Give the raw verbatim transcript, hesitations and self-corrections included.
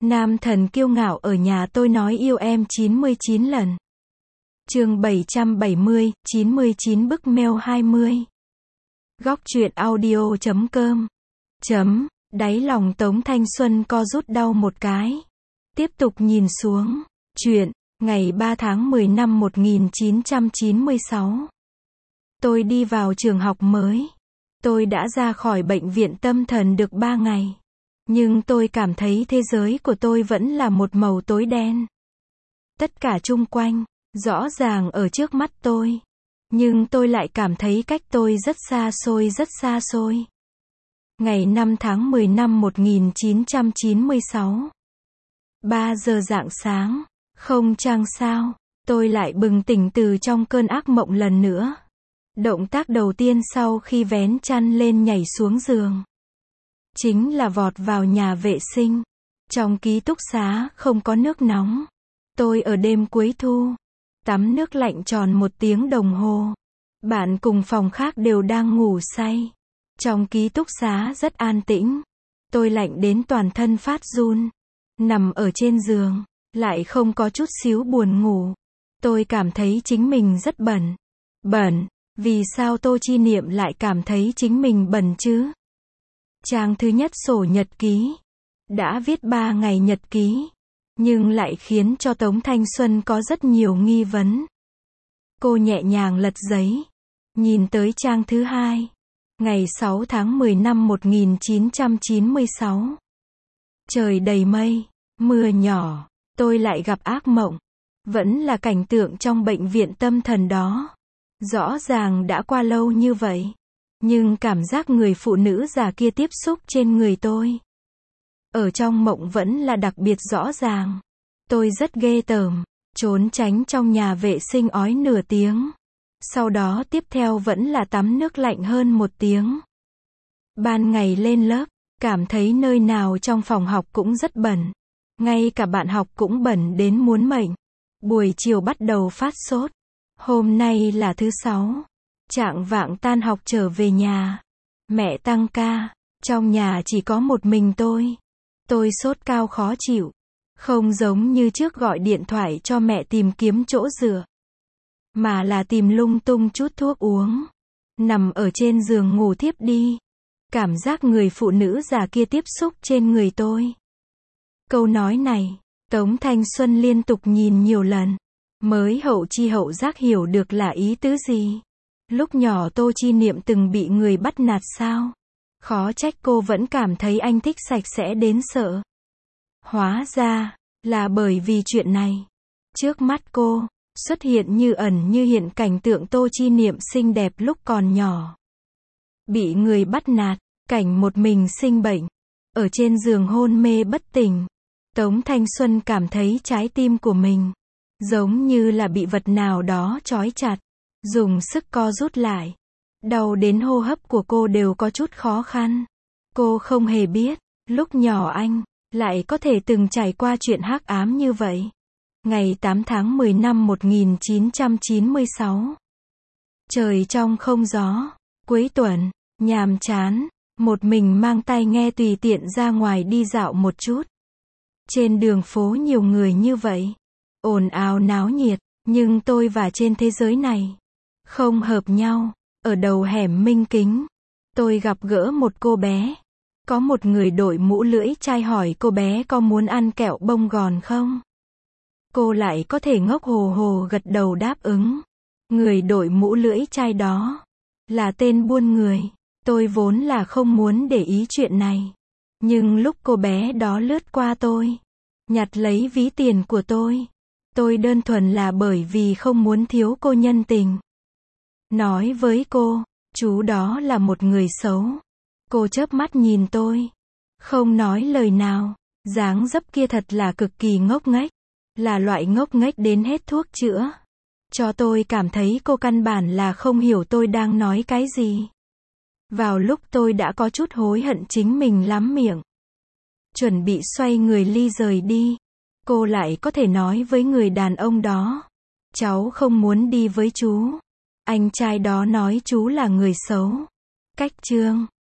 Nam thần kiêu ngạo ở nhà tôi nói yêu em chín mươi chín lần. Chương bảy trăm bảy mươi, chín mươi chín bức mail hai mươi. Góc truyện audio chấm com. Chấm, đáy lòng Tống Thanh Xuân co rút đau một cái. Tiếp tục nhìn xuống. Chuyện, ngày ba tháng mười năm một nghìn chín trăm chín mươi sáu. Tôi đi vào trường học mới. Tôi đã ra khỏi bệnh viện tâm thần được ba ngày. Nhưng tôi cảm thấy thế giới của tôi vẫn là một màu tối đen. Tất cả chung quanh, rõ ràng ở trước mắt tôi. Nhưng tôi lại cảm thấy cách tôi rất xa xôi rất xa xôi. Ngày năm tháng mười năm một nghìn chín trăm chín mươi sáu. ba giờ rạng sáng, không trăng sao, tôi lại bừng tỉnh từ trong cơn ác mộng lần nữa. Động tác đầu tiên sau khi vén chăn lên nhảy xuống giường chính là vọt vào nhà vệ sinh. Trong ký túc xá không có nước nóng. Tôi ở đêm cuối thu, tắm nước lạnh tròn một tiếng đồng hồ. Bạn cùng phòng khác đều đang ngủ say. Trong ký túc xá rất an tĩnh. Tôi lạnh đến toàn thân phát run. Nằm ở trên giường, lại không có chút xíu buồn ngủ. Tôi cảm thấy chính mình rất bẩn. Bẩn, vì sao Tô Chi Niệm lại cảm thấy chính mình bẩn chứ? Trang thứ nhất sổ nhật ký. Đã viết ba ngày nhật ký. Nhưng lại khiến cho Tống Thanh Xuân có rất nhiều nghi vấn. Cô nhẹ nhàng lật giấy. Nhìn tới trang thứ hai. Ngày sáu tháng mười năm một nghìn chín trăm chín mươi sáu. Trời đầy mây, mưa nhỏ. Tôi lại gặp ác mộng. Vẫn là cảnh tượng trong bệnh viện tâm thần đó. Rõ ràng đã qua lâu như vậy. Nhưng cảm giác người phụ nữ già kia tiếp xúc trên người tôi. Ở trong mộng vẫn là đặc biệt rõ ràng. Tôi rất ghê tởm. Trốn tránh trong nhà vệ sinh ói nửa tiếng. Sau đó tiếp theo vẫn là tắm nước lạnh hơn một tiếng. Ban ngày lên lớp, cảm thấy nơi nào trong phòng học cũng rất bẩn. Ngay cả bạn học cũng bẩn đến muốn mệnh. Buổi chiều bắt đầu phát sốt. Hôm nay là thứ sáu. Chạng vạng tan học trở về nhà. Mẹ tăng ca. Trong nhà chỉ có một mình tôi. Tôi sốt cao khó chịu. Không giống như trước gọi điện thoại cho mẹ tìm kiếm chỗ dựa. Mà là tìm lung tung chút thuốc uống. Nằm ở trên giường ngủ thiếp đi. Cảm giác người phụ nữ già kia tiếp xúc trên người tôi. Câu nói này, Tống Thanh Xuân liên tục nhìn nhiều lần. Mới hậu chi hậu giác hiểu được là ý tứ gì. Lúc nhỏ Tô Chi Niệm từng bị người bắt nạt sao? Khó trách cô vẫn cảm thấy anh thích sạch sẽ đến sợ. Hóa ra, là bởi vì chuyện này. Trước mắt cô, xuất hiện như ẩn như hiện cảnh tượng Tô Chi Niệm xinh đẹp lúc còn nhỏ. Bị người bắt nạt, cảnh một mình sinh bệnh. Ở trên giường hôn mê bất tỉnh. Tống Thanh Xuân cảm thấy trái tim của mình giống như là bị vật nào đó trói chặt. Dùng sức co rút lại. Đau đến hô hấp của cô đều có chút khó khăn. Cô không hề biết, lúc nhỏ anh lại có thể từng trải qua chuyện hắc ám như vậy. Ngày tám tháng mười năm một nghìn chín trăm chín mươi sáu. Trời trong không gió. Cuối tuần, nhàm chán. Một mình mang tai nghe tùy tiện ra ngoài đi dạo một chút. Trên đường phố nhiều người như vậy. Ồn ào náo nhiệt. Nhưng tôi và trên thế giới này không hợp nhau. Ở đầu hẻm Minh Kính, tôi gặp gỡ một cô bé. Có một người đội mũ lưỡi chai hỏi cô bé có muốn ăn kẹo bông gòn không? Cô lại có thể ngốc hồ hồ gật đầu đáp ứng. Người đội mũ lưỡi chai đó là tên buôn người. Tôi vốn là không muốn để ý chuyện này. Nhưng lúc cô bé đó lướt qua tôi, nhặt lấy ví tiền của tôi, tôi đơn thuần là bởi vì không muốn thiếu cô nhân tình. Nói với cô, chú đó là một người xấu. Cô chớp mắt nhìn tôi. Không nói lời nào. Dáng dấp kia thật là cực kỳ ngốc nghếch. Là loại ngốc nghếch đến hết thuốc chữa. Cho tôi cảm thấy cô căn bản là không hiểu tôi đang nói cái gì. Vào lúc tôi đã có chút hối hận chính mình lắm miệng. Chuẩn bị xoay người ly rời đi. Cô lại có thể nói với người đàn ông đó. Cháu không muốn đi với chú. Anh trai đó nói chú là người xấu. Cách chương.